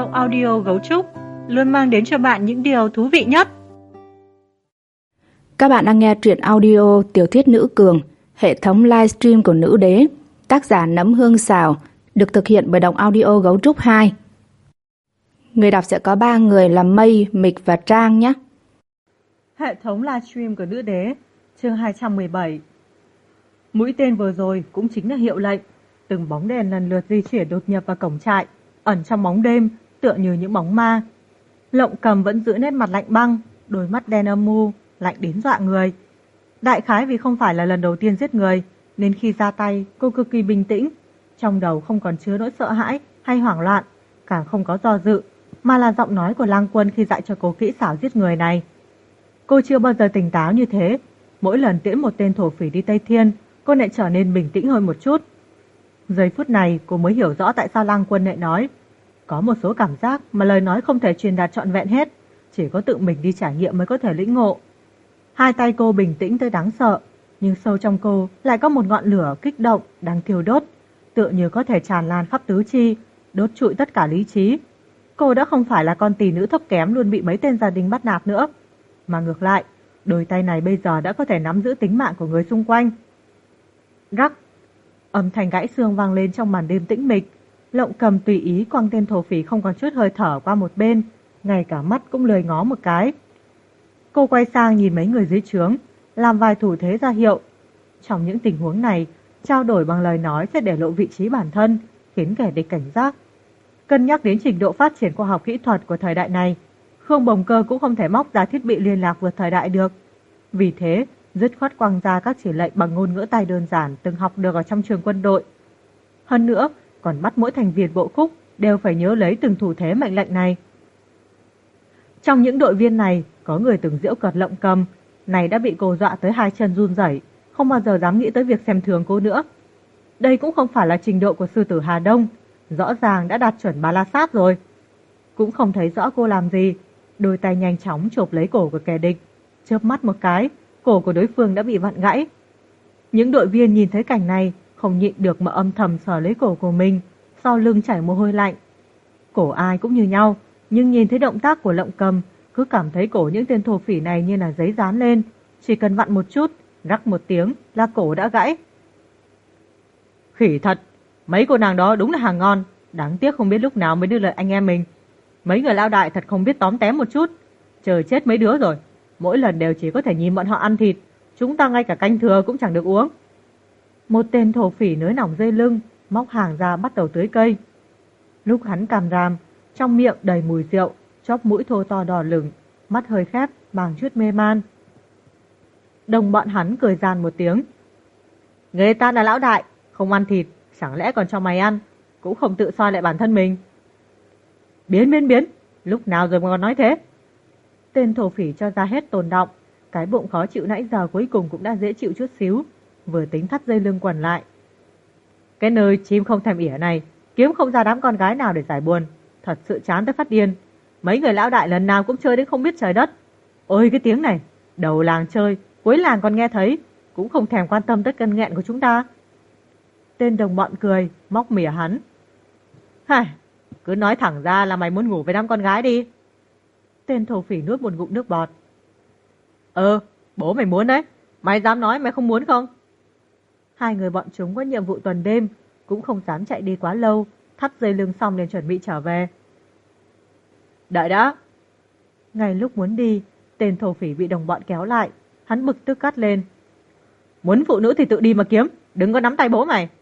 Bộ audio Gấu Trúc luôn mang đến cho bạn những điều thú vị nhất. Các bạn đang nghe truyện audio Tiểu thuyết Nữ Cường, hệ thống livestream của Nữ Đế, tác giả Nấm Hương Xào, được thực hiện bởi Đọc Audio Gấu Trúc 2. Người đọc sẽ có 3 người là Mây, Mịch và Trang nhé. Hệ thống livestream của Nữ Đế, chương 217. Mũi tên vừa rồi cũng chính là hiệu lệnh. Từng bóng đèn lần lượt di chuyển đột nhập vào cổng trại, ẩn trong bóng đêm, tựa như những bóng ma. Lộng Cầm vẫn giữ nét mặt lạnh băng, đôi mắt đen âm u, lạnh đến dọa người. Đại khái vì không phải là lần đầu tiên giết người, nên khi ra tay, cô cực kỳ bình tĩnh. Trong đầu không còn chứa nỗi sợ hãi hay hoảng loạn, càng không có do dự, mà là giọng nói của Lang Quân khi dạy cho cô kỹ xảo giết người này. Cô chưa bao giờ tỉnh táo như thế. Mỗi lần tiễn một tên thổ phỉ đi Tây Thiên, cô lại trở nên bình tĩnh hơn một chút. Giây phút này cô mới hiểu rõ tại sao Lang Quân lại nói. Có một số cảm giác mà lời nói không thể truyền đạt trọn vẹn hết, chỉ có tự mình đi trải nghiệm mới có thể lĩnh ngộ. Hai tay cô bình tĩnh tới đáng sợ, nhưng sâu trong cô lại có một ngọn lửa kích động đang thiêu đốt, tựa như có thể tràn lan khắp tứ chi, đốt trụi tất cả lý trí. Cô đã không phải là con tỳ nữ thấp kém luôn bị mấy tên gia đình bắt nạt nữa, mà ngược lại, đôi tay này bây giờ đã có thể nắm giữ tính mạng của người xung quanh. Rắc, âm thanh gãy xương vang lên trong màn đêm tĩnh mịch. Lộng Cầm tùy ý quăng tên thổ phỉ không còn chút hơi thở qua một bên, ngay cả mắt cũng lười ngó một cái. Cô quay sang nhìn mấy người dưới trướng, làm vài thủ thế ra hiệu. Trong những tình huống này, trao đổi bằng lời nói sẽ để lộ vị trí bản thân, khiến kẻ địch cảnh giác. Cân nhắc đến trình độ phát triển khoa học kỹ thuật của thời đại này, Khương Bồng Cơ cũng không thể móc ra thiết bị liên lạc vượt thời đại được. Vì thế, dứt khoát quăng ra các chỉ lệnh bằng ngôn ngữ tay đơn giản từng học được ở trong trường quân đội. Hơn nữa, còn bắt mỗi thành viên bộ khúc đều phải nhớ lấy từng thủ thế mệnh lệnh này. Trong những đội viên này, có người từng giễu cợt Lộng Cầm, này đã bị cô dọa tới hai chân run rẩy, không bao giờ dám nghĩ tới việc xem thường cô nữa. Đây cũng không phải là trình độ của sư tử Hà Đông, rõ ràng đã đạt chuẩn Ba La Sát rồi. Cũng không thấy rõ cô làm gì, đôi tay nhanh chóng chộp lấy cổ của kẻ địch, chớp mắt một cái, cổ của đối phương đã bị vặn gãy. Những đội viên nhìn thấy cảnh này, không nhịn được mà âm thầm sờ lấy cổ của mình, sau lưng chảy mồ hôi lạnh. Cổ ai cũng như nhau, nhưng nhìn thấy động tác của Lộng Cầm, cứ cảm thấy cổ những tên thổ phỉ này như là giấy dán lên, chỉ cần vặn một chút, rắc một tiếng là cổ đã gãy. Khỉ thật, mấy cô nàng đó đúng là hàng ngon, đáng tiếc không biết lúc nào mới đưa lời anh em mình. Mấy người lao đại thật không biết tóm tém một chút, trời chết mấy đứa rồi, mỗi lần đều chỉ có thể nhìn bọn họ ăn thịt, chúng ta ngay cả canh thừa cũng chẳng được uống. Một tên thổ phỉ nới lỏng dây lưng, móc hàng ra bắt đầu tưới cây. Lúc hắn càm ràm, trong miệng đầy mùi rượu, chóp mũi thô to đỏ lửng, mắt hơi khép, mang chút mê man. Đồng bọn hắn cười gian một tiếng. Người ta là lão đại, không ăn thịt, chẳng lẽ còn cho mày ăn, cũng không tự soi lại bản thân mình. Biến, lúc nào rồi mà còn nói thế. Tên thổ phỉ cho ra hết tồn động, cái bụng khó chịu nãy giờ cuối cùng cũng đã dễ chịu chút xíu, vừa tính thắt dây lưng quần lại. Cái nơi chim không thèm ỉa này, kiếm không ra đám con gái nào để giải buồn, thật sự chán tới phát điên. Mấy người lão đại lần nào cũng chơi đến không biết trời đất. Ôi cái tiếng này, đầu làng chơi, cuối làng còn nghe thấy, cũng không thèm quan tâm tới cơn nghẹn của chúng ta. Tên đồng bọn cười, móc mỉa hắn. Hài, cứ nói thẳng ra là mày muốn ngủ với đám con gái đi. Tên thổ phỉ nuốt một ngụm nước bọt. Bố mày muốn đấy, mày dám nói mày không muốn không? Hai người bọn chúng có nhiệm vụ tuần đêm, cũng không dám chạy đi quá lâu, thắt dây lưng xong liền chuẩn bị trở về. Đợi đã. Ngay lúc muốn đi, tên thổ phỉ bị đồng bọn kéo lại, hắn bực tức cắt lên. Muốn phụ nữ thì tự đi mà kiếm, đừng có nắm tay bố mày.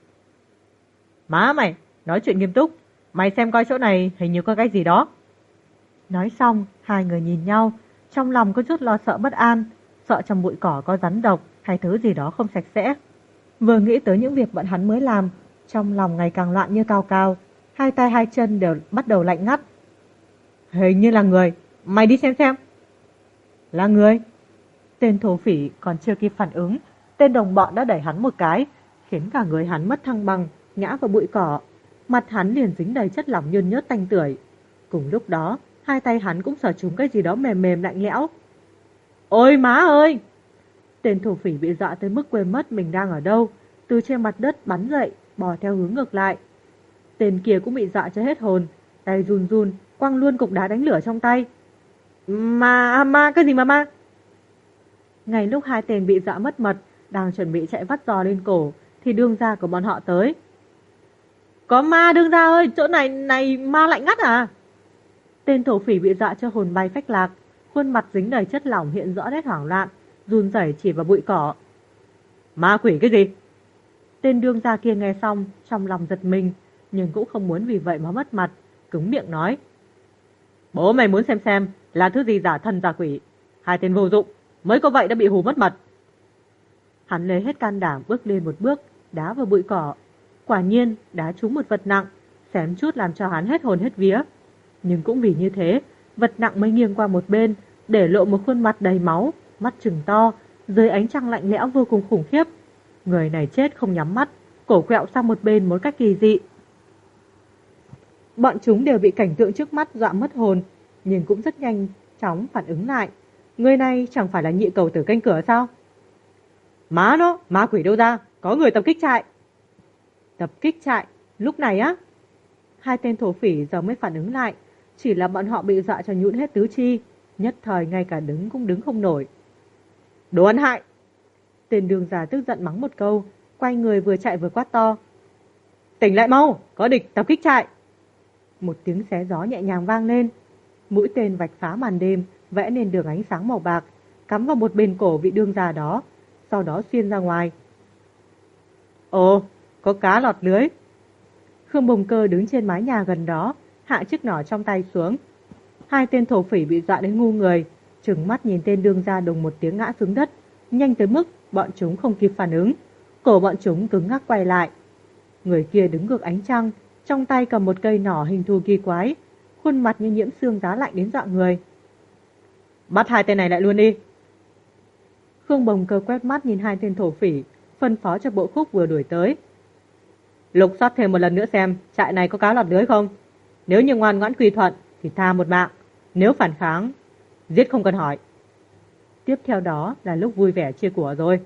Má mày, nói chuyện nghiêm túc, mày xem coi chỗ này hình như có cái gì đó. Nói xong, hai người nhìn nhau, trong lòng có chút lo sợ bất an, sợ trong bụi cỏ có rắn độc hay thứ gì đó không sạch sẽ. Vừa nghĩ tới những việc bọn hắn mới làm, trong lòng ngày càng loạn như cao cao, hai tay hai chân đều bắt đầu lạnh ngắt. Hình như là người, mày đi xem. Là người. Tên thổ phỉ còn chưa kịp phản ứng, tên đồng bọn đã đẩy hắn một cái, khiến cả người hắn mất thăng bằng, ngã vào bụi cỏ. Mặt hắn liền dính đầy chất lỏng nhơn nhớt tanh tưởi. Cùng lúc đó, hai tay hắn cũng sờ trúng cái gì đó mềm mềm lạnh lẽo. Ôi má ơi! Tên thổ phỉ bị dọa tới mức quên mất mình đang ở đâu, từ trên mặt đất bắn dậy, bò theo hướng ngược lại. Tên kia cũng bị dọa cho hết hồn, tay run run, quăng luôn cục đá đánh lửa trong tay. Ma, cái gì mà ma? Ngay lúc hai tên bị dọa mất mật, đang chuẩn bị chạy vắt giò lên cổ, thì đương gia của bọn họ tới. Có ma đương gia ơi, chỗ này ma lạnh ngắt à? Tên thổ phỉ bị dọa cho hồn bay phách lạc, khuôn mặt dính đầy chất lỏng hiện rõ nét hoảng loạn, run rẩy chỉ vào bụi cỏ. Ma quỷ cái gì? Tên đương gia kia nghe xong, trong lòng giật mình, nhưng cũng không muốn vì vậy mà mất mặt, cứng miệng nói. Bố mày muốn xem là thứ gì giả thần giả quỷ. Hai tên vô dụng, mới có vậy đã bị hù mất mật. Hắn lấy hết can đảm bước lên một bước, đá vào bụi cỏ. Quả nhiên, đá trúng một vật nặng, xém chút làm cho hắn hết hồn hết vía. Nhưng cũng vì như thế, vật nặng mới nghiêng qua một bên, để lộ một khuôn mặt đầy máu, mắt trừng to, dưới ánh trăng lạnh lẽo vô cùng khủng khiếp. Người này chết không nhắm mắt, cổ quẹo sang một bên một cách kỳ dị. Bọn chúng đều bị cảnh tượng trước mắt dọa mất hồn, nhưng cũng rất nhanh chóng phản ứng lại. Người này chẳng phải là nhị cầu tử canh cửa sao? Má nó, ma quỷ đâu ra, có người tập kích trại. Tập kích trại, lúc này á? Hai tên thổ phỉ giờ mới phản ứng lại, chỉ là bọn họ bị dọa cho nhũn hết tứ chi, nhất thời ngay cả đứng cũng đứng không nổi. Đồ ăn hại! Tên đường già tức giận mắng một câu, quay người vừa chạy vừa quát to. Tỉnh lại mau, có địch tập kích trại. Một tiếng xé gió nhẹ nhàng vang lên. Mũi tên vạch phá màn đêm, vẽ nên đường ánh sáng màu bạc, cắm vào một bên cổ vị đương già đó, sau đó xuyên ra ngoài. Ồ, có cá lọt lưới. Khương Bồng Cơ đứng trên mái nhà gần đó, hạ chiếc nỏ trong tay xuống. Hai tên thổ phỉ bị dọa đến ngu người, trừng mắt nhìn tên đương gia đùng một tiếng ngã xuống đất, nhanh tới mức bọn chúng không kịp phản ứng. Cổ bọn chúng cứng ngắc quay lại. Người kia đứng ngược ánh trăng, trong tay cầm một cây nỏ hình thù kỳ quái, khuôn mặt như nhiễm xương giá lạnh đến dọa người. Bắt hai tên này lại luôn đi. Khương Bồng Cơ quét mắt nhìn hai tên thổ phỉ, phân phó cho Bộ Khúc vừa đuổi tới. Lục soát thêm một lần nữa xem trại này có cá lọt lưới không. Nếu như ngoan ngoãn quy thuận thì tha một mạng, nếu phản kháng giết không cần hỏi. Tiếp theo đó là lúc vui vẻ chia của rồi.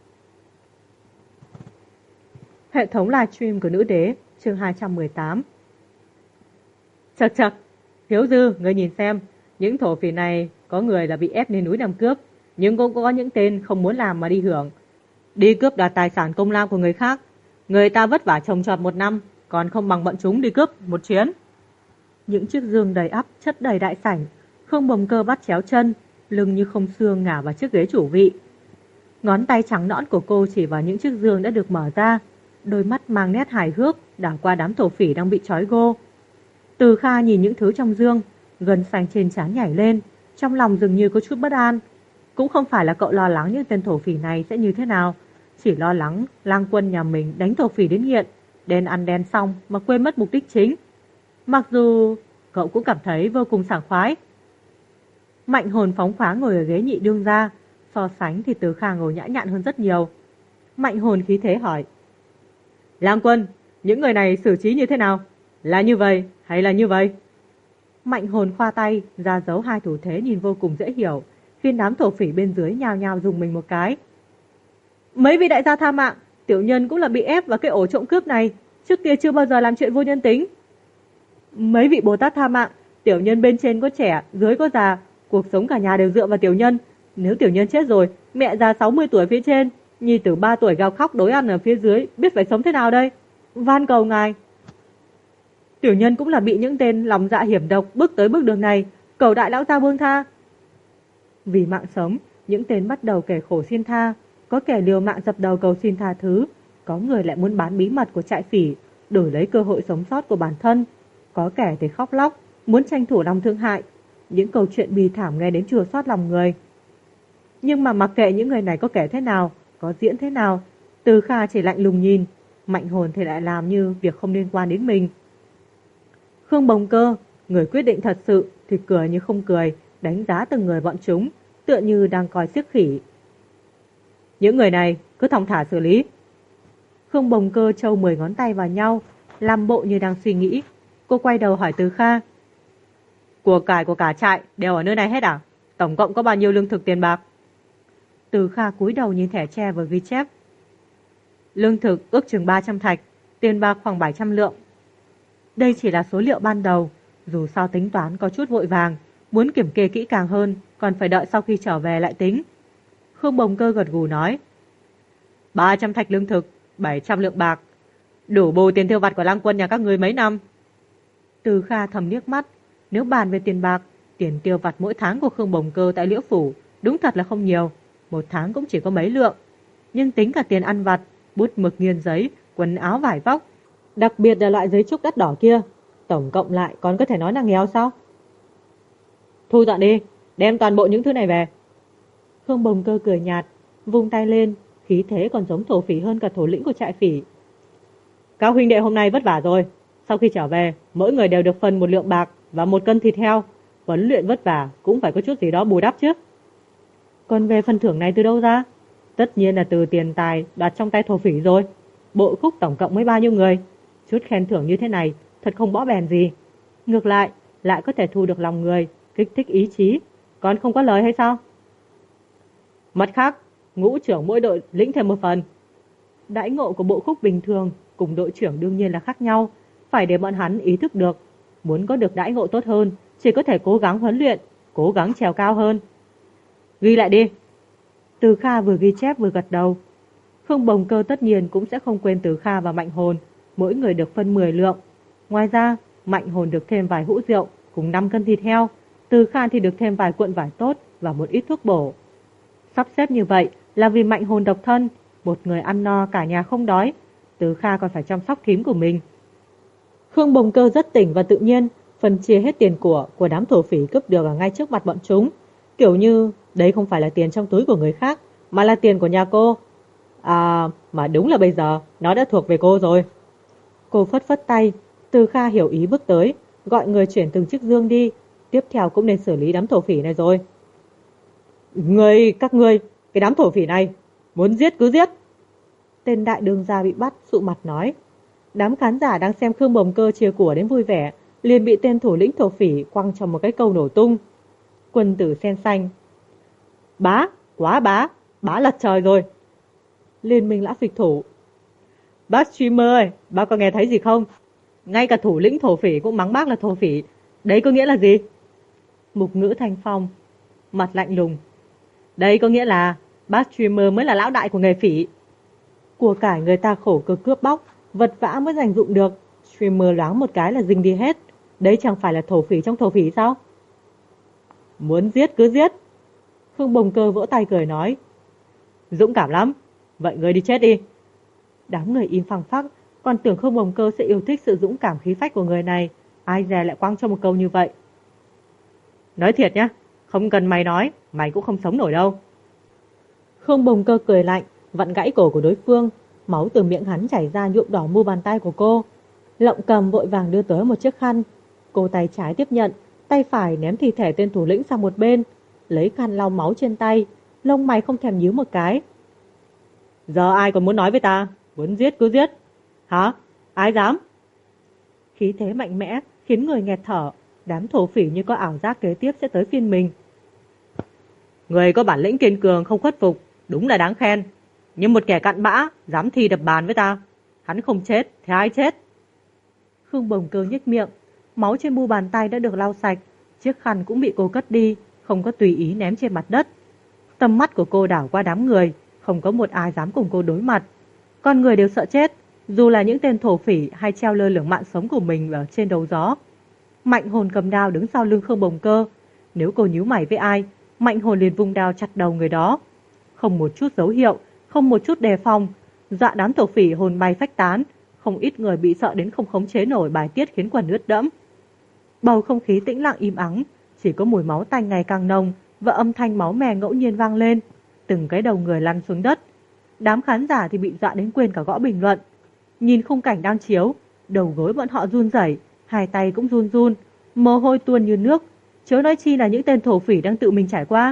Hệ thống livestream của Nữ Đế, chương 218. Chậc, Thiếu Dư, người nhìn xem, những thổ phỉ này có người là bị ép lên núi làm cướp, nhưng cũng có những tên không muốn làm mà đi hưởng. Đi cướp đoạt tài sản công lao của người khác. Người ta vất vả trồng trọt 1 năm, còn không bằng bọn chúng đi cướp một chuyến. Những chiếc giường đầy ắp chất đầy đại sảnh, Khương Bồng Cơ bắt chéo chân, lưng như không xương ngả vào chiếc ghế chủ vị. Ngón tay trắng nõn của cô chỉ vào những chiếc giường đã được mở ra, đôi mắt mang nét hài hước đảo qua đám thổ phỉ đang bị trói gô. Từ Kha nhìn những thứ trong giường, gân xanh trên trán nhảy lên, trong lòng dường như có chút bất an. Cũng không phải là cậu lo lắng những tên thổ phỉ này sẽ như thế nào, chỉ lo lắng lang quân nhà mình đánh thổ phỉ đến nghiện, đen ăn đen xong mà quên mất mục đích chính. Mặc dù cậu cũng cảm thấy vô cùng sảng khoái. Mạnh Hồn phóng khoáng ngồi ở ghế nhị đương gia, so sánh thì Từ Kha ngồi nhã nhặn hơn rất nhiều. Mạnh Hồn khí thế hỏi. Lang quân, những người này xử trí như thế nào? Là như vậy hay là như vậy? Mạnh Hồn khoa tay, ra dấu hai thủ thế nhìn vô cùng dễ hiểu, khiến đám thổ phỉ bên dưới nhao nhao dùng mình một cái. Mấy vị đại gia tha mạng, tiểu nhân cũng là bị ép vào cái ổ trộm cướp này, trước kia chưa bao giờ làm chuyện vô nhân tính. Mấy vị Bồ Tát tha mạng, tiểu nhân bên trên có trẻ, dưới có già, cuộc sống cả nhà đều dựa vào tiểu nhân. Nếu tiểu nhân chết rồi, mẹ già 60 tuổi phía trên, nhi tử 3 tuổi gào khóc đói ăn ở phía dưới, biết phải sống thế nào đây? Van cầu ngài. Tiểu nhân cũng là bị những tên lòng dạ hiểm độc bước tới bước đường này, cầu đại lão gia buông tha. Vì mạng sống, những tên bắt đầu kể khổ xin tha, có kẻ liều mạng dập đầu cầu xin tha thứ, có người lại muốn bán bí mật của trại phỉ, đổi lấy cơ hội sống sót của bản thân, có kẻ thì khóc lóc, muốn tranh thủ lòng thương hại. Những câu chuyện bi thảm nghe đến chua xót lòng người. Nhưng mà mặc kệ những người này có kể thế nào, có diễn thế nào, Từ Kha chỉ lạnh lùng nhìn, Mạnh Hồn thì lại làm như việc không liên quan đến mình. Khương Bồng Cơ, người quyết định thật sự thì cười như không cười, đánh giá từng người bọn chúng, tựa như đang coi xiếc khỉ. Những người này cứ thong thả xử lý. Khương Bồng Cơ trâu 10 ngón tay vào nhau, làm bộ như đang suy nghĩ. Cô quay đầu hỏi Từ Kha. Của cải của cả trại đều ở nơi này hết à? Tổng cộng có bao nhiêu lương thực tiền bạc? Từ Kha cúi đầu nhìn thẻ tre vừa ghi chép. Lương thực ước chừng 300 thạch, tiền bạc khoảng 700 lượng. Đây chỉ là số liệu ban đầu, Dù sao tính toán có chút vội vàng, muốn kiểm kê kỹ càng hơn, còn phải đợi sau khi trở về lại tính. Khương Bồng Cơ gật gù nói, 300 thạch lương thực, 700 lượng bạc, đủ bù tiền tiêu vặt của lang quân nhà các ngươi mấy năm. Từ Kha thầm liếc mắt, nếu bàn về tiền bạc, tiền tiêu vặt mỗi tháng của Khương Bồng Cơ tại Liễu Phủ đúng thật là không nhiều, một tháng cũng chỉ có mấy lượng. Nhưng tính cả tiền ăn vặt, bút mực nghiên giấy, quần áo vải vóc, đặc biệt là loại giấy trúc đắt đỏ kia, tổng cộng lại còn có thể nói là nghèo sao? Thu dọn đi, đem toàn bộ những thứ này về. Khương Bồng Cơ cười nhạt, vung tay lên, khí thế còn giống thổ phỉ hơn cả thủ lĩnh của trại phỉ. Các huynh đệ hôm nay vất vả rồi, sau khi trở về, mỗi người đều được phân 1 lượng bạc và 1 cân thịt heo. Huấn luyện vất vả cũng phải có chút gì đó bù đắp chứ. Còn về phần thưởng này từ đâu ra? Tất nhiên là từ tiền tài đặt trong tay thổ phỉ rồi. Bộ khúc tổng cộng mới bao nhiêu người? Chút khen thưởng như thế này thật không bỏ bèn gì. Ngược lại có thể thu được lòng người, kích thích ý chí. Còn không có lời hay sao? Mặt khác, ngũ trưởng mỗi đội lĩnh thêm 1 phần. Đãi ngộ của bộ khúc bình thường cùng đội trưởng đương nhiên là khác nhau, phải để bọn hắn ý thức được. Muốn có được đãi ngộ tốt hơn, chỉ có thể cố gắng huấn luyện, cố gắng trèo cao hơn. Ghi lại đi. Từ Kha vừa ghi chép vừa gật đầu. Khương Bồng Cơ tất nhiên cũng sẽ không quên Từ Kha và Mạnh Hồn, mỗi người được phân 10 lượng. Ngoài ra, Mạnh Hồn được thêm vài hũ rượu cùng 5 cân thịt heo, Từ Kha thì được thêm vài cuộn vải tốt và một ít thuốc bổ. Sắp xếp như vậy là vì Mạnh Hồn độc thân, một người ăn no cả nhà không đói, Từ Kha còn phải chăm sóc thím của mình. Khương Bồng Cơ rất tỉnh và tự nhiên phân chia hết tiền của đám thổ phỉ cướp được ở ngay trước mặt bọn chúng, kiểu như đấy không phải là tiền trong túi của người khác mà là tiền của nhà cô. À, mà đúng là bây giờ nó đã thuộc về cô rồi. Cô phất phất tay, Từ Kha hiểu ý bước tới, gọi người chuyển từng chiếc dương đi, tiếp theo cũng nên xử lý đám thổ phỉ này rồi. Các ngươi, cái đám thổ phỉ này, muốn giết cứ giết. Tên đại đường gia bị bắt, sụ mặt nói. Đám khán giả đang xem Khương Bồng Cơ chia của đến vui vẻ, liền bị tên thủ lĩnh thổ phỉ quăng cho một cái câu nổ tung. Quân tử sen xanh. Bá, quá bá lật trời rồi. Liên minh lã phịch thủ. Bác streamer ơi, bác có nghe thấy gì không? Ngay cả thủ lĩnh thổ phỉ cũng mắng bác là thổ phỉ. Đấy có nghĩa là gì? Mục Ngữ Thanh Phong, mặt lạnh lùng. Đây có nghĩa là bác streamer mới là lão đại của nghề phỉ. Của cải người ta khổ cực cướp bóc, vật vã mới dành dụng được, streamer loáng một cái là dính đi hết. Đấy chẳng phải là thổ phỉ trong thổ phỉ sao? Muốn giết cứ giết. Khương Bồng Cơ vỗ tay cười nói. Dũng cảm lắm, vậy ngươi đi chết đi. Đám người im phăng phắc, còn tưởng Khương Bồng Cơ sẽ yêu thích sự dũng cảm khí phách của người này, ai dè lại quăng cho một câu như vậy. Nói thiệt nhá, không cần mày nói, mày cũng không sống nổi đâu. Khương Bồng Cơ cười lạnh, vặn gãy cổ của đối phương, máu từ miệng hắn chảy ra nhuộm đỏ mu bàn tay của cô. Lộng Cầm vội vàng đưa tới một chiếc khăn. Cô tay trái tiếp nhận, tay phải ném thi thể tên thủ lĩnh sang một bên, lấy khăn lau máu trên tay, lông mày không thèm nhíu một cái. Giờ ai còn muốn nói với ta, muốn giết cứ giết. Hả? Ai dám? Khí thế mạnh mẽ khiến người nghẹt thở, đám thổ phỉ như có ảo giác kế tiếp sẽ tới phiên mình. Người có bản lĩnh kiên cường không khuất phục, đúng là đáng khen. Nhưng một kẻ cặn bã dám thi đập bàn với ta, hắn không chết thì ai chết? Khương Bồng Cơ nhếch miệng, máu trên mu bàn tay đã được lau sạch, chiếc khăn cũng bị cô cất đi, không có tùy ý ném trên mặt đất. Tầm mắt của cô đảo qua đám người, không có một ai dám cùng cô đối mặt. Con người đều sợ chết, dù là những tên thổ phỉ hay treo lơ lửng mạng sống của mình ở trên đầu gió. Mạnh Hồn cầm đao đứng sau lưng Khương Bồng Cơ. Nếu cô nhíu mày với ai, Mạnh Hồn liền vung đao chặt đầu người đó. Không một chút dấu hiệu, không một chút đề phòng, dọa đám thổ phỉ hồn bay phách tán. Không ít người bị sợ đến không khống chế nổi, bài tiết khiến quần ướt đẫm. Bầu không khí tĩnh lặng im ắng, chỉ có mùi máu tanh ngày càng nồng và âm thanh máu me ngẫu nhiên vang lên. Từng cái đầu người lăn xuống đất. Đám khán giả thì bị dọa đến quên cả gõ bình luận. Nhìn khung cảnh đang chiếu, đầu gối bọn họ run rẩy, hai tay cũng run run, mồ hôi tuôn như nước, chớ nói chi là những tên thổ phỉ đang tự mình trải qua.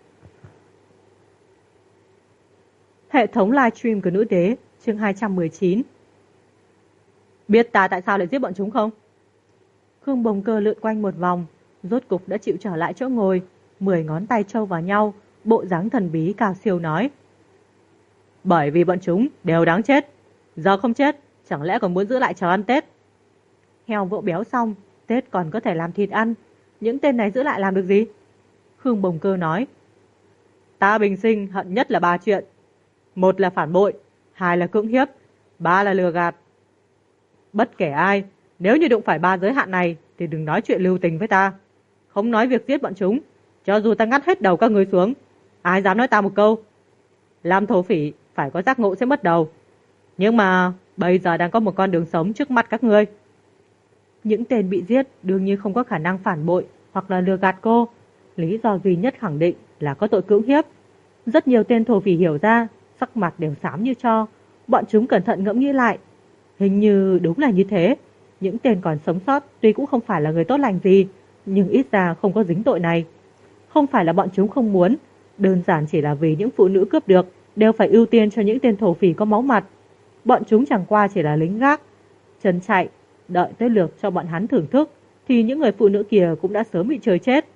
Hệ thống livestream của nữ đế, chương 219. Biết ta tại sao lại giết bọn chúng không? Khương Bồng Cơ lượn quanh một vòng, rốt cục đã chịu trở lại chỗ ngồi, 10 ngón tay trâu vào nhau, bộ dáng thần bí cao siêu nói. Bởi vì bọn chúng đều đáng chết. Giờ không chết, chẳng lẽ còn muốn giữ lại chờ ăn Tết? Heo vỗ béo xong, Tết còn có thể làm thịt ăn, những tên này giữ lại làm được gì? Khương Bồng Cơ nói. Ta bình sinh hận nhất là 3 chuyện. 1 là phản bội, 2 là cưỡng hiếp, 3 là lừa gạt. Bất kể ai, nếu như đụng phải 3 giới hạn này thì đừng nói chuyện lưu tình với ta. Không nói việc giết bọn chúng, cho dù ta ngắt hết đầu các ngươi xuống, ai dám nói ta một câu. Làm thổ phỉ phải có giác ngộ sẽ mất đầu. Nhưng mà bây giờ đang có một con đường sống trước mắt các ngươi. Những tên bị giết đương nhiên không có khả năng phản bội hoặc là lừa gạt cô. Lý do duy nhất khẳng định là có tội cưỡng hiếp. Rất nhiều tên thổ phỉ hiểu ra, sắc mặt đều xám như tro. Bọn chúng cẩn thận ngẫm nghĩ lại. Hình như đúng là như thế. Những tên còn sống sót tuy cũng không phải là người tốt lành gì, nhưng ít ra không có dính tội này. Không phải là bọn chúng không muốn, đơn giản chỉ là vì những phụ nữ cướp được đều phải ưu tiên cho những tên thổ phỉ có máu mặt. Bọn chúng chẳng qua chỉ là lính gác, chân chạy, đợi tới lượt cho bọn hắn thưởng thức, thì những người phụ nữ kia cũng đã sớm bị chơi chết.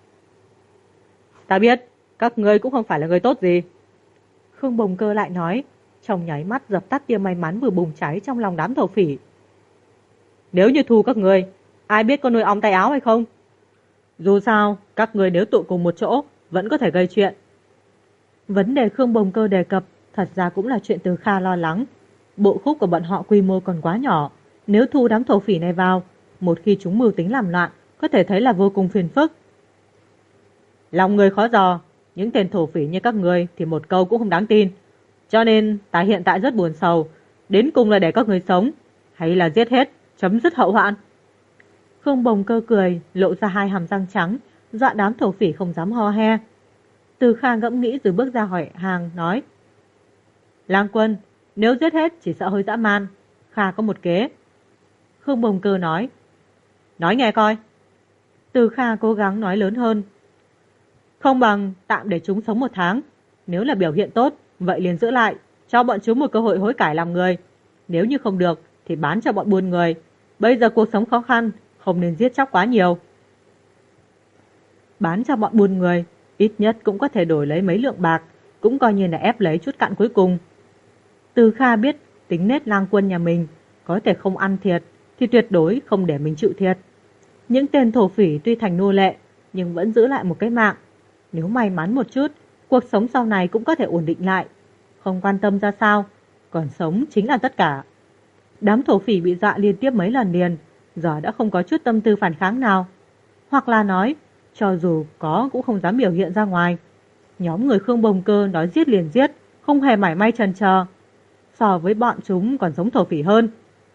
Ta biết, các ngươi cũng không phải là người tốt gì. Khương Bồng Cơ lại nói, trong nháy mắt dập tắt tia may mắn vừa bùng cháy trong lòng đám thổ phỉ. Nếu như thu các ngươi, ai biết có nuôi ong tay áo hay không? Dù sao, các ngươi nếu tụ cùng một chỗ, vẫn có thể gây chuyện. Vấn đề Khương Bồng Cơ đề cập thật ra cũng là chuyện Từ Kha lo lắng. Bộ khúc của bọn họ quy mô còn quá nhỏ, nếu thu đám thổ phỉ này vào, một khi chúng mưu tính làm loạn, có thể thấy là vô cùng phiền phức. Lòng người khó dò, những tên thổ phỉ như các ngươi thì một câu cũng không đáng tin. Cho nên ta hiện tại rất buồn sầu, đến cùng là để các ngươi sống, hay là giết hết, chấm dứt hậu hoạn. Khương Bồng Cơ cười, lộ ra 2 hàm răng trắng, dọa đám thổ phỉ không dám ho he. Từ Kha ngẫm nghĩ rồi bước ra hỏi hàng, nói. Lang Quân, nếu giết hết chỉ sợ hơi dã man, Kha có một kế. Khương Bồng Cơ nói. Nói nghe coi. Từ Kha cố gắng nói lớn hơn. Không bằng tạm để chúng sống 1 tháng. Nếu là biểu hiện tốt, vậy liền giữ lại, cho bọn chúng một cơ hội hối cải làm người. Nếu như không được, thì bán cho bọn buôn người. Bây giờ cuộc sống khó khăn, không nên giết chóc quá nhiều. Bán cho bọn buôn người, ít nhất cũng có thể đổi lấy mấy lượng bạc, cũng coi như là ép lấy chút cạn cuối cùng. Từ Kha biết tính nết Lang Quân nhà mình, có thể không ăn thiệt thì tuyệt đối không để mình chịu thiệt. Những tên thổ phỉ tuy thành nô lệ nhưng vẫn giữ lại một cái mạng. Nếu may mắn một chút, cuộc sống sau này cũng có thể ổn định lại. Không quan tâm ra sao, còn sống chính là tất cả. Đám thổ phỉ bị dọa liên tiếp mấy lần liền, giờ đã không có chút tâm tư phản kháng nào. Hoặc là nói, cho dù có cũng không dám biểu hiện ra ngoài. Nhóm người Khương Bồng Cơ nói giết liền giết, không hề mảy may chần chờ. So với bọn chúng còn giống thổ phỉ hơn.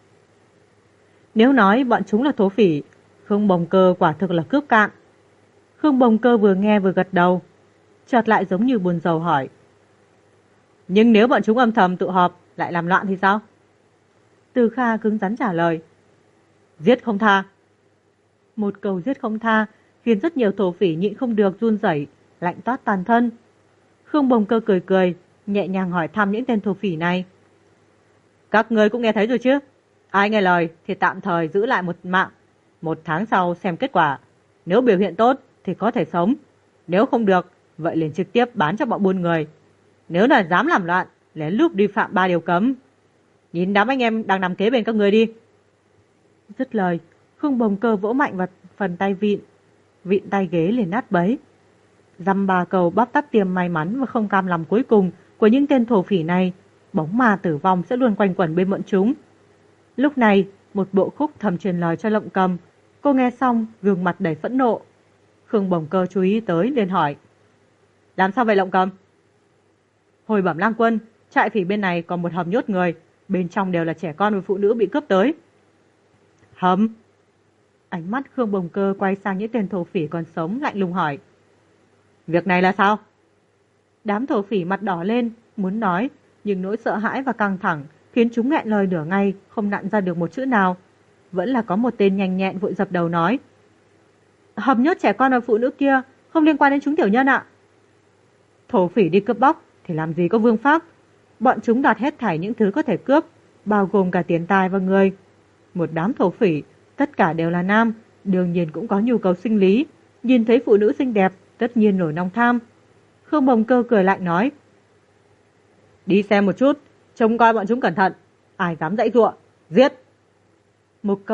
Nếu nói bọn chúng là thổ phỉ, Khương Bồng Cơ quả thực là cướp cạn. Khương Bồng Cơ vừa nghe vừa gật đầu, chợt lại giống như buồn rầu hỏi. Nhưng nếu bọn chúng âm thầm tụ họp lại làm loạn thì sao? Từ Kha cứng rắn trả lời. Giết không tha. Một câu giết không tha khiến rất nhiều thổ phỉ nhịn không được run rẩy, lạnh toát toàn thân. Khương Bồng Cơ cười cười, nhẹ nhàng hỏi thăm những tên thổ phỉ này. Các ngươi cũng nghe thấy rồi chứ? Ai nghe lời thì tạm thời giữ lại một mạng, 1 tháng sau xem kết quả. Nếu biểu hiện tốt thì có thể sống, nếu không được, vậy liền trực tiếp bán cho bọn buôn người. Nếu là dám làm loạn, lén lút vi phạm 3 điều cấm. Nhìn đám anh em đang nằm kế bên các ngươi đi. Dứt lời, Khương Bồng Cơ vỗ mạnh vào phần tay vịn tay ghế liền nát bấy. Dăm ba cầu bóp tắt tiềm may mắn và không cam lòng cuối cùng của những tên thổ phỉ này, bóng ma tử vong sẽ luôn quanh quẩn bên bọn chúng. Lúc này, một bộ khúc thầm truyền lời cho Lộng Cầm. Cô nghe xong, gương mặt đầy phẫn nộ. Khương Bồng Cơ chú ý tới liền hỏi. Làm sao vậy Lộng Cầm? Hồi bẩm Lang Quân, trại phỉ bên này còn một hầm nhốt người, bên trong đều là trẻ con và phụ nữ bị cướp tới. Hầm? Ánh mắt Khương Bồng Cơ quay sang những tên thổ phỉ còn sống, lạnh lùng hỏi. Việc này là sao? Đám thổ phỉ mặt đỏ lên, muốn nói, nhưng nỗi sợ hãi và căng thẳng khiến chúng nghẹn lời nửa ngày, không nặn ra được một chữ nào. Vẫn là có một tên nhanh nhẹn vội dập đầu nói. Hầm nhốt trẻ con và phụ nữ kia không liên quan đến chúng tiểu nhân ạ. Thổ phỉ đi cướp bóc thì làm gì có vương pháp. Bọn chúng đoạt hết thảy những thứ có thể cướp, bao gồm cả tiền tài và người. Một đám thổ phỉ, tất cả đều là nam, đương nhiên cũng có nhu cầu sinh lý. Nhìn thấy phụ nữ xinh đẹp, tất nhiên nổi lòng tham. Khương Bồng Cơ cười lạnh nói. Đi xem một chút, trông coi bọn chúng cẩn thận. Ai dám dãy giụa, giết. Một câu,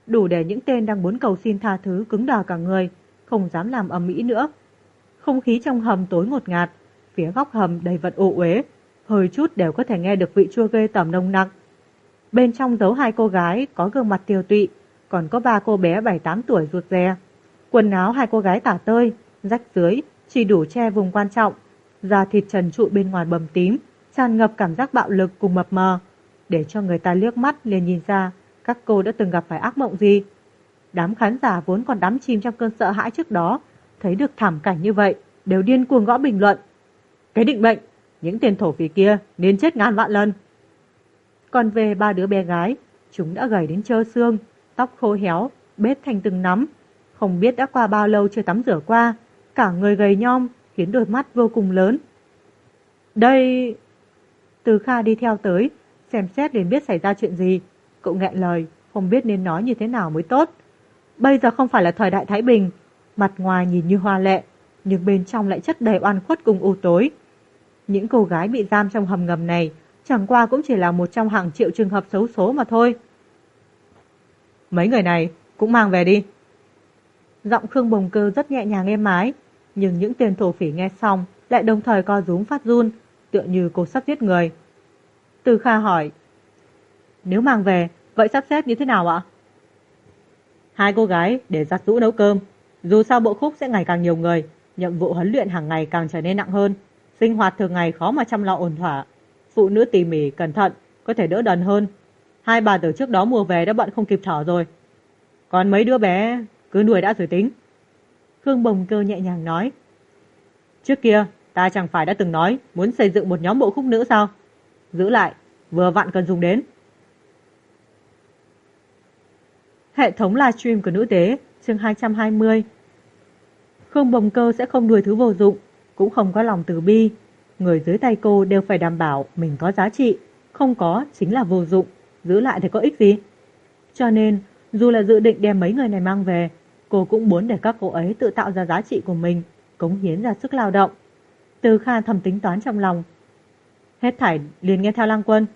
đủ để những tên đang muốn cầu xin tha thứ cứng đờ cả người, không dám làm ầm ĩ nữa. Không khí trong hầm tối ngột ngạt, phía góc hầm đầy vật ô uế, hơi chút đều có thể nghe được vị chua ghê tởm nồng nặc. Bên trong giấu 2 cô gái có gương mặt tiều tụy, còn có 3 cô bé 7-8 tuổi rụt rè. Quần áo 2 cô gái tả tơi, rách rưới, chỉ đủ che vùng quan trọng, da thịt trần trụi bên ngoài bầm tím, tràn ngập cảm giác bạo lực cùng mập mờ, để cho người ta liếc mắt liền nhìn ra các cô đã từng gặp phải ác mộng gì. Đám khán giả vốn còn đắm chìm trong cơn sợ hãi trước đó, thấy được thảm cảnh như vậy, đều điên cuồng gõ bình luận. Cái định mệnh, những tên thổ phỉ kia nên chết ngàn vạn lần. Còn về 3 đứa bé gái, chúng đã gầy đến trơ xương, tóc khô héo, bết thành từng nắm. Không biết đã qua bao lâu chưa tắm rửa qua, cả người gầy nhom, khiến đôi mắt vô cùng lớn. Đây... Từ Kha đi theo tới, xem xét liền biết xảy ra chuyện gì. Cậu nghẹn lời, không biết nên nói như thế nào mới tốt. Bây giờ không phải là thời đại Thái Bình, mặt ngoài nhìn như hoa lệ, nhưng bên trong lại chất đầy oan khuất cùng u tối. Những cô gái bị giam trong hầm ngầm này chẳng qua cũng chỉ là một trong hàng triệu trường hợp xấu số mà thôi. Mấy người này cũng mang về đi. Giọng Khương Bồng Cơ rất nhẹ nhàng êm ái, nhưng những tên thổ phỉ nghe xong lại đồng thời co rúm phát run, tựa như cô sắp giết người. Từ Kha hỏi, nếu mang về, vậy sắp xếp như thế nào ạ? 2 cô gái để giặt giũ nấu cơm. Dù sao bộ khúc sẽ ngày càng nhiều người, nhiệm vụ huấn luyện hàng ngày càng trở nên nặng hơn, sinh hoạt thường ngày khó mà chăm lo ổn thỏa. Phụ nữ tỉ mỉ, cẩn thận, có thể đỡ đần hơn. 2 bà từ trước đó mua về đã bận không kịp thở rồi. Còn mấy đứa bé cứ nuôi đã rồi tính. Khương Bồng Cơ nhẹ nhàng nói, trước kia ta chẳng phải đã từng nói muốn xây dựng một nhóm bộ khúc nữ sao? Giữ lại, vừa vặn cần dùng đến. Hệ thống livestream của nữ đế, chương 220. Khương Bồng Cơ sẽ không nuôi thứ vô dụng, cũng không có lòng từ bi. Người dưới tay cô đều phải đảm bảo mình có giá trị, không có chính là vô dụng, giữ lại thì có ích gì. Cho nên, dù là dự định đem mấy người này mang về, cô cũng muốn để các cô ấy tự tạo ra giá trị của mình, cống hiến ra sức lao động. Từ Kha thầm tính toán trong lòng. Hết thảy liền nghe theo Lăng Quân.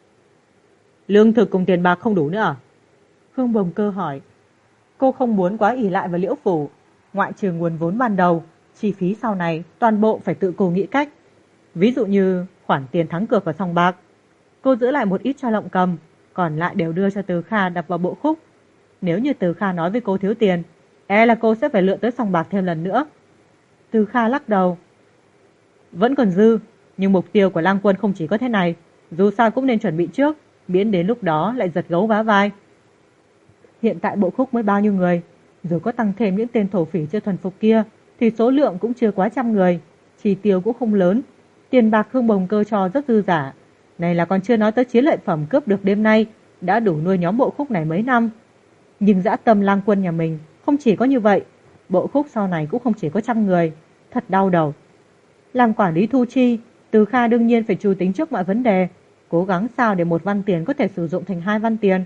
Lương thực cùng tiền bạc không đủ nữa à? Khương Bồng Cơ hỏi. Cô không muốn quá ỷ lại vào Liễu Phủ, ngoại trừ nguồn vốn ban đầu, chi phí sau này toàn bộ phải tự cô nghĩ cách. Ví dụ như khoản tiền thắng cược vào sòng bạc, cô giữ lại một ít cho Lộng Cầm, còn lại đều đưa cho Từ Kha đập vào bộ khúc. Nếu như Từ Kha nói với cô thiếu tiền, là cô sẽ phải lựa tới sòng bạc thêm lần nữa. Từ Kha lắc đầu. Vẫn còn dư, nhưng mục tiêu của Lăng Quân không chỉ có thế này, dù sao cũng nên chuẩn bị trước, miễn đến lúc đó lại giật gấu vá vai. Hiện tại bộ khúc mới bao nhiêu người, rồi có tăng thêm những tên thổ phỉ chưa thuần phục kia, thì số lượng cũng chưa quá 100 người, chi tiêu cũng không lớn. Tiền bạc Khương Bồng Cơ cho rất dư giả. Này là còn chưa nói tới chiến lợi phẩm cướp được đêm nay, đã đủ nuôi nhóm bộ khúc này mấy năm. Nhưng dã tâm Lang Quân nhà mình không chỉ có như vậy, bộ khúc sau này cũng không chỉ có 100 người, thật đau đầu. Làm quản lý thu chi, Từ Kha đương nhiên phải chú tính trước mọi vấn đề, cố gắng sao để 1 văn tiền có thể sử dụng thành 2 văn tiền.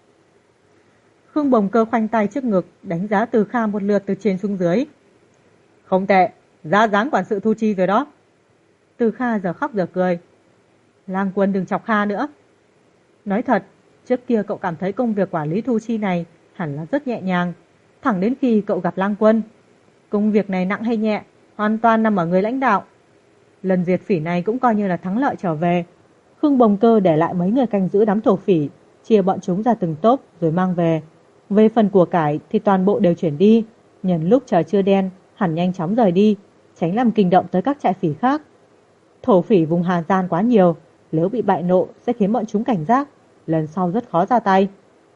Khương Bồng Cơ khoanh tay trước ngực, đánh giá Từ Kha một lượt từ trên xuống dưới. Không tệ, ra dáng quản sự thu chi rồi đó. Từ Kha giờ khóc giờ cười. Lang Quân đừng chọc Kha nữa. Nói thật, trước kia cậu cảm thấy công việc quản lý thu chi này hẳn là rất nhẹ nhàng, thẳng đến khi cậu gặp Lang Quân. Công việc này nặng hay nhẹ, hoàn toàn nằm ở người lãnh đạo. Lần diệt phỉ này cũng coi như là thắng lợi trở về. Khương Bồng Cơ để lại mấy người canh giữ đám thổ phỉ, chia bọn chúng ra từng tốp rồi mang về. Về phần của cải thì toàn bộ đều chuyển đi, nhân lúc trời chưa đen hẳn nhanh chóng rời đi, tránh làm kinh động tới các trại phỉ khác. Thổ phỉ vùng Hà Giang quá nhiều, nếu bị bại nộ sẽ khiến bọn chúng cảnh giác, lần sau rất khó ra tay.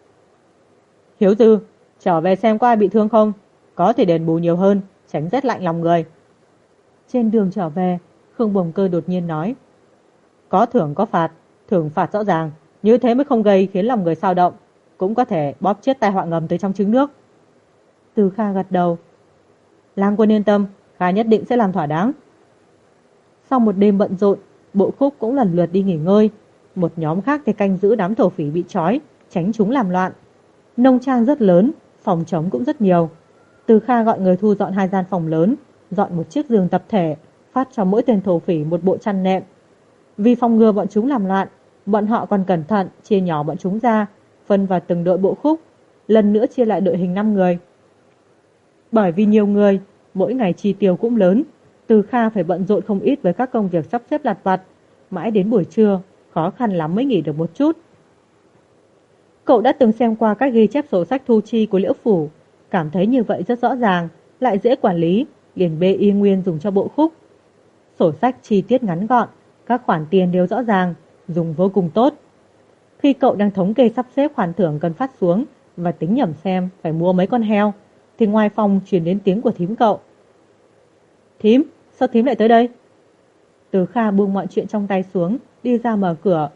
Hiếu Dư, trở về xem có ai bị thương không, có thể đền bù nhiều hơn, tránh rét lạnh lòng người. Trên đường trở về, Khương Bồng Cơ đột nhiên nói, có thưởng có phạt, thưởng phạt rõ ràng, như thế mới không gây khiến lòng người xao động, cũng có thể bóp chết tai họa ngầm tới trong trứng nước. Từ Kha gật đầu. Lang Quân yên tâm, Kha nhất định sẽ làm thỏa đáng. Sau một đêm bận rộn, bộ khúc cũng lần lượt đi nghỉ ngơi. Một nhóm khác thì canh giữ đám thổ phỉ bị trói, tránh chúng làm loạn. Nông trang rất lớn, phòng trống cũng rất nhiều. Từ Kha gọi người thu dọn 2 gian phòng lớn, dọn một chiếc giường tập thể, phát cho mỗi tên thổ phỉ một bộ chăn nệm. Vì phòng ngừa bọn chúng làm loạn, bọn họ còn cẩn thận chia nhỏ bọn chúng ra, phân vào từng đội bộ khúc. lần nữa chia lại đội hình 5 người. Bởi vì nhiều người, mỗi ngày chi tiêu cũng lớn, Từ Kha phải bận rộn không ít với các công việc sắp xếp lặt vặt, mãi đến buổi trưa, khó khăn lắm mới nghỉ được một chút. Cậu đã từng xem qua các ghi chép sổ sách thu chi của Liễu Phủ, cảm thấy như vậy rất rõ ràng, lại dễ quản lý, liền bê y nguyên dùng cho bộ khúc. Sổ sách chi tiết ngắn gọn, các khoản tiền đều rõ ràng, dùng vô cùng tốt. Khi cậu đang thống kê sắp xếp khoản thưởng cần phát xuống và tính nhẩm xem phải mua mấy con heo, thì ngoài phòng truyền đến tiếng của thím cậu. Thím, sao thím lại tới đây? Từ Kha buông mọi chuyện trong tay xuống, đi ra mở cửa.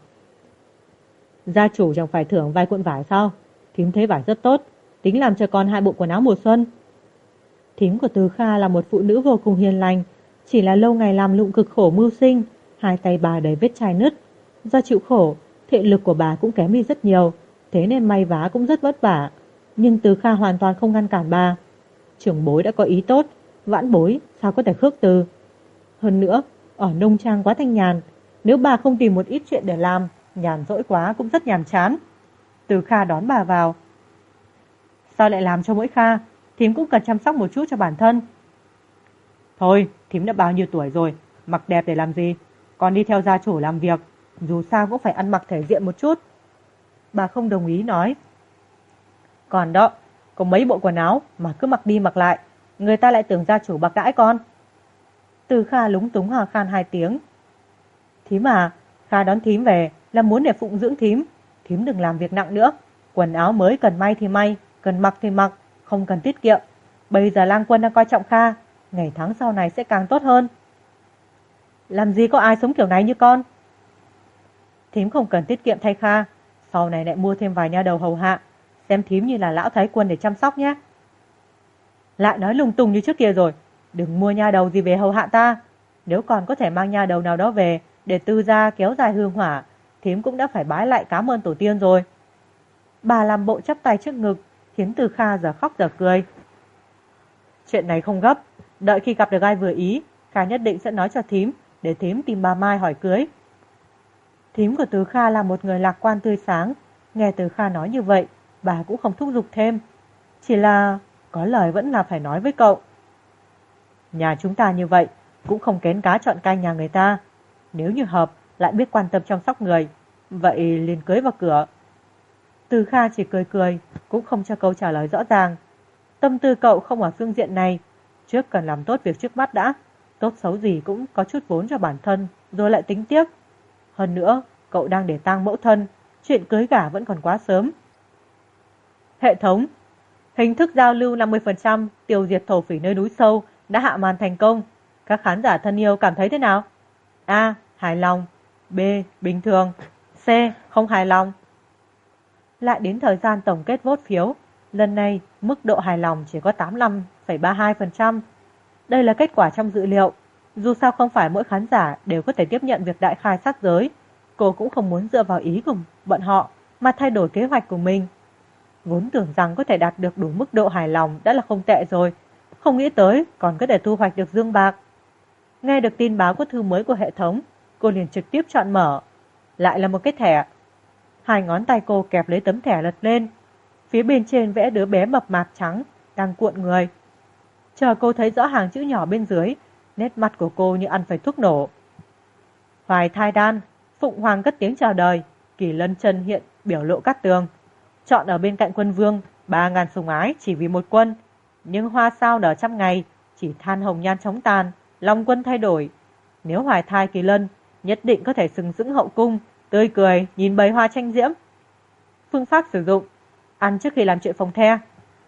Gia chủ chẳng phải thưởng vài cuộn vải sao? Thím thấy vải rất tốt, tính làm cho con 2 bộ quần áo mùa xuân. Thím của Từ Kha là một phụ nữ vô cùng hiền lành, chỉ là lâu ngày làm lụng cực khổ mưu sinh, 2 tay bà đầy vết chai nứt. Do chịu khổ, thể lực của bà cũng kém đi rất nhiều, thế nên may vá cũng rất vất vả. Nhưng Từ Kha hoàn toàn không ngăn cản bà. Trưởng bối đã có ý tốt, vãn bối sao có thể khước từ. Hơn nữa, ở nông trang quá thanh nhàn, nếu bà không tìm một ít chuyện để làm, nhàn rỗi quá cũng rất nhàm chán. Từ Kha đón bà vào. Sao lại làm cho mỗi Kha? Thím cũng cần chăm sóc một chút cho bản thân. Thôi, thím đã bao nhiêu tuổi rồi, mặc đẹp để làm gì? Còn đi theo gia chủ làm việc, dù sao cũng phải ăn mặc thể diện một chút. Bà không đồng ý nói. Còn đó, có mấy bộ quần áo mà cứ mặc đi mặc lại, người ta lại tưởng gia chủ bạc đãi con. Từ Kha lúng túng hò khan 2 tiếng. Thím à, Kha đón thím về là muốn để phụng dưỡng thím. Thím đừng làm việc nặng nữa. Quần áo mới cần may thì may, cần mặc thì mặc, không cần tiết kiệm. Bây giờ lang quân đang coi trọng Kha, ngày tháng sau này sẽ càng tốt hơn. Làm gì có ai sống kiểu này như con? Thím không cần tiết kiệm thay Kha, sau này lại mua thêm vài nha đầu hầu hạ, xem thím như là lão thái quân để chăm sóc nhé. Lại nói lung tung như trước kia rồi, đừng mua nha đầu gì về hầu hạ ta. Nếu còn có thể mang nha đầu nào đó về để tư gia kéo dài hương hỏa, thím cũng đã phải bái lại cảm ơn tổ tiên rồi. Bà làm bộ chắp tay trước ngực, khiến Từ Kha giờ khóc giờ cười. Chuyện này không gấp, đợi khi gặp được ai vừa ý, Kha nhất định sẽ nói cho thím, để thím tìm bà Mai hỏi cưới. Thím của Từ Kha là một người lạc quan tươi sáng, nghe Từ Kha nói như vậy, bà cũng không thúc giục thêm. Chỉ là có lời vẫn là phải nói với cậu. Nhà chúng ta như vậy, cũng không kén cá chọn canh nhà người ta. Nếu như hợp, lại biết quan tâm chăm sóc người, vậy liền cưới vào cửa. Từ Kha chỉ cười cười, cũng không cho câu trả lời rõ ràng. Tâm tư cậu không ở phương diện này, trước cần làm tốt việc trước mắt đã. Tốt xấu gì cũng có chút vốn cho bản thân, rồi lại tính tiếp. Hơn nữa, cậu đang để tang mẫu thân, chuyện cưới gả vẫn còn quá sớm. Hệ thống, hình thức giao lưu 50% tiêu diệt thổ phỉ nơi núi sâu đã hạ màn thành công. Các khán giả thân yêu cảm thấy thế nào? A. Hài lòng. B. Bình thường. C. Không hài lòng. Lại đến thời gian tổng kết vote phiếu. Lần này, mức độ hài lòng chỉ có 85,32%. Đây là kết quả trong dự liệu. Dù sao không phải mỗi khán giả đều có thể tiếp nhận việc đại khai sát giới, cô cũng không muốn dựa vào ý của bọn họ mà thay đổi kế hoạch của mình. Vốn tưởng rằng có thể đạt được đủ mức độ hài lòng đã là không tệ rồi, không nghĩ tới còn có thể thu hoạch được dương bạc. Nghe được tin báo có thư mới của hệ thống, cô liền trực tiếp chọn mở. Lại là một cái thẻ. 2 ngón tay cô kẹp lấy tấm thẻ lật lên. Phía bên trên vẽ đứa bé mập mạp trắng đang cuộn người. Chờ cô thấy rõ hàng chữ nhỏ bên dưới, nét mặt của cô như ăn phải thuốc nổ. Hoài thai đan, Phụng Hoàng cất tiếng chào đời, Kỳ Lân chân hiện biểu lộ cát tường. Chọn ở bên cạnh quân vương, 3.000 sủng ái chỉ vì một quân. Nhưng hoa sao nở trăm ngày, chỉ than hồng nhan chóng tàn, lòng quân thay đổi. Nếu hoài thai Kỳ Lân, nhất định có thể sừng sững hậu cung, tươi cười, nhìn bầy hoa tranh diễm. Phương pháp sử dụng, ăn trước khi làm chuyện phòng the.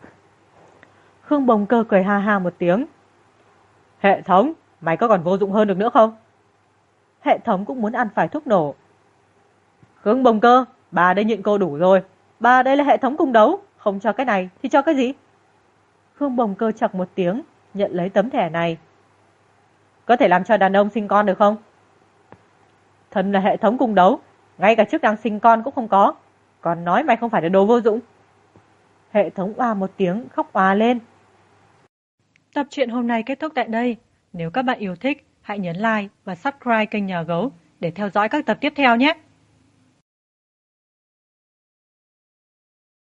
Khương Bồng Cơ cười ha ha một tiếng. Hệ thống, mày có còn vô dụng hơn được nữa không? Hệ thống cũng muốn ăn phải thuốc nổ. Khương Bồng Cơ, bà đây nhịn cô đủ rồi. Bà đây là hệ thống cung đấu, không cho cái này thì cho cái gì? Khương Bồng Cơ chọc một tiếng, nhận lấy tấm thẻ này. Có thể làm cho đàn ông sinh con được không? Thân là hệ thống cung đấu, ngay cả chức năng sinh con cũng không có, còn nói mày không phải là đồ vô dụng. Hệ thống oa một tiếng khóc oa lên. Tập truyện hôm nay kết thúc tại đây. Nếu các bạn yêu thích, hãy nhấn like và subscribe kênh Nhà Gấu để theo dõi các tập tiếp theo nhé.